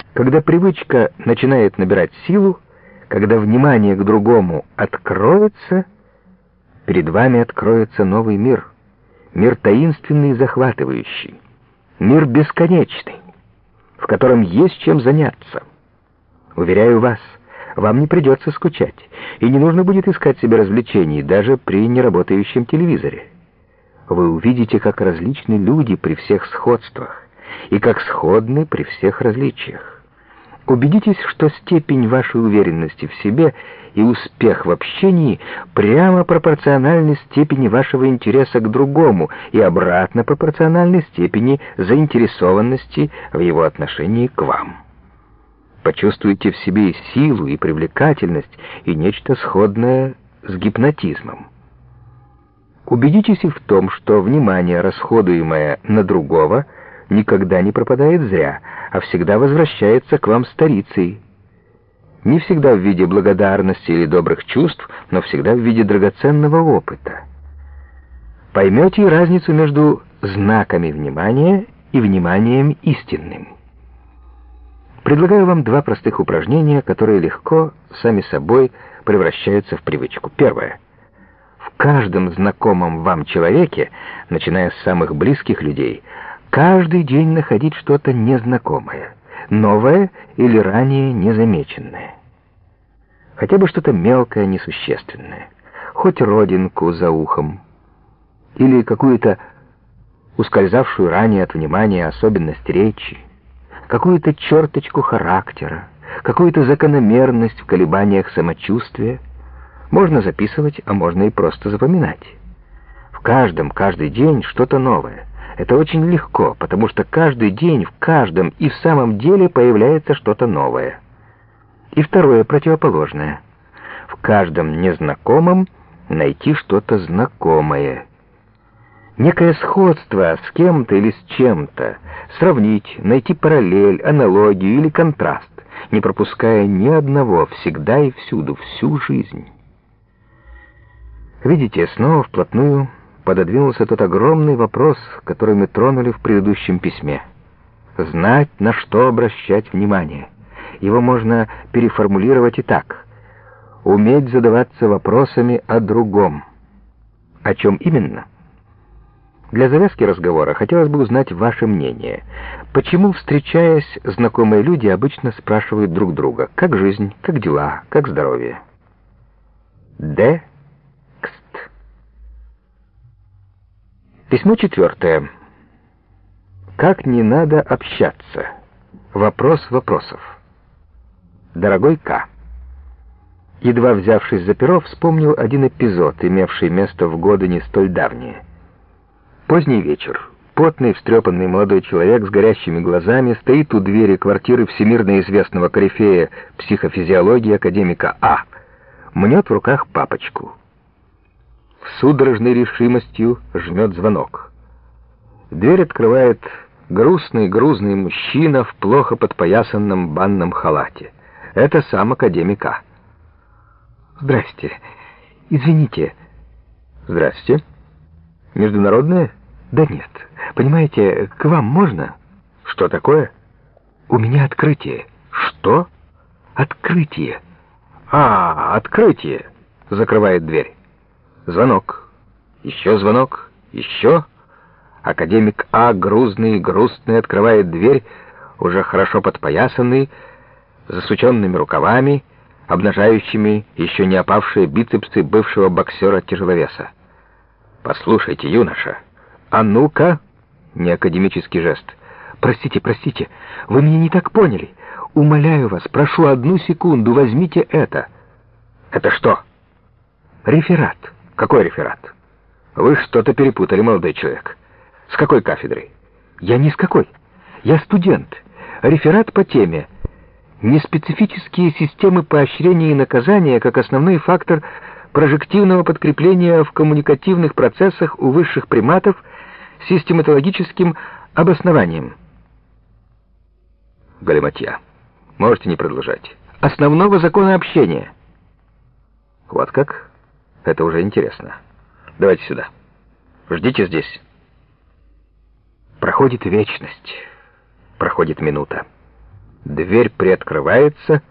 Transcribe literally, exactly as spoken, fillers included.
Когда привычка начинает набирать силу, когда внимание к другому откроется, перед вами откроется новый мир. Мир таинственный и захватывающий. Мир бесконечный, в котором есть чем заняться. Уверяю вас, вам не придется скучать, и не нужно будет искать себе развлечений даже при неработающем телевизоре. Вы увидите, как различны люди при всех сходствах, и как сходны при всех различиях. Убедитесь, что степень вашей уверенности в себе и успех в общении прямо пропорциональны степени вашего интереса к другому и обратно пропорциональны степени заинтересованности в его отношении к вам. Почувствуйте в себе и силу, и привлекательность, и нечто сходное с гипнотизмом. Убедитесь и в том, что внимание, расходуемое на другого, никогда не пропадает зря, а всегда возвращается к вам старицей. Не всегда в виде благодарности или добрых чувств, но всегда в виде драгоценного опыта. Поймете и разницу между знаками внимания и вниманием истинным. Предлагаю вам два простых упражнения, которые легко, сами собой, превращаются в привычку. Первое. В каждом знакомом вам человеке, начиная с самых близких людей, каждый день находить что-то незнакомое, новое или ранее незамеченное. Хотя бы что-то мелкое, несущественное, хоть родинку за ухом, или какую-то ускользавшую ранее от внимания особенность речи, какую-то черточку характера, какую-то закономерность в колебаниях самочувствия. Можно записывать, а можно и просто запоминать. В каждом, каждый день что-то новое. Это очень легко, потому что каждый день в каждом и в самом деле появляется что-то новое. И второе, противоположное. В каждом незнакомом найти что-то знакомое. Некое сходство с кем-то или с чем-то. Сравнить, найти параллель, аналогию или контраст, не пропуская ни одного, всегда и всюду, всю жизнь. Видите, снова вплотную пододвинулся тот огромный вопрос, который мы тронули в предыдущем письме. Знать, на что обращать внимание. Его можно переформулировать и так. Уметь задаваться вопросами о другом. О чем именно? Для завязки разговора хотелось бы узнать ваше мнение. Почему, встречаясь, знакомые люди обычно спрашивают друг друга, как жизнь, как дела, как здоровье? Д. Письмо четвертое. Как не надо общаться? Вопрос вопросов. Дорогой К. Едва взявшись за перо, вспомнил один эпизод, имевший место в годы не столь давние. Поздний вечер. Потный, встрепанный молодой человек с горящими глазами стоит у двери квартиры всемирно известного корифея психофизиологии академика А. Мнет в руках папочку. С судорожной решимостью жмет звонок. Дверь открывает грустный, грузный мужчина в плохо подпоясанном банном халате. Это сам академик А. «Здрасте. Извините». «Здрасте. Международное?» «Да нет. Понимаете, к вам можно?» «Что такое?» «У меня открытие». «Что?» «Открытие». «А, открытие!» Закрывает дверь. Звонок. Еще звонок. Еще. Академик А, грузный и грустный, открывает дверь, уже хорошо подпоясанный, засученными рукавами, обнажающими еще не опавшие бицепсы бывшего боксера-тяжеловеса. «Послушайте, юноша, а ну-ка!» Неакадемический жест. «Простите, простите, вы меня не так поняли. Умоляю вас, прошу одну секунду, возьмите это». «Это что?» «Реферат». «Какой реферат?» «Вы что-то перепутали, молодой человек. С какой кафедры?» «Я ни с какой. Я студент. Реферат по теме «Неспецифические системы поощрения и наказания как основной фактор прожективного подкрепления в коммуникативных процессах у высших приматов с систематологическим обоснованием». Галиматья. Можете не продолжать. «Основного закона общения». Вот как? Это уже интересно. Давайте сюда. Ждите здесь. Проходит вечность. Проходит минута. Дверь приоткрывается,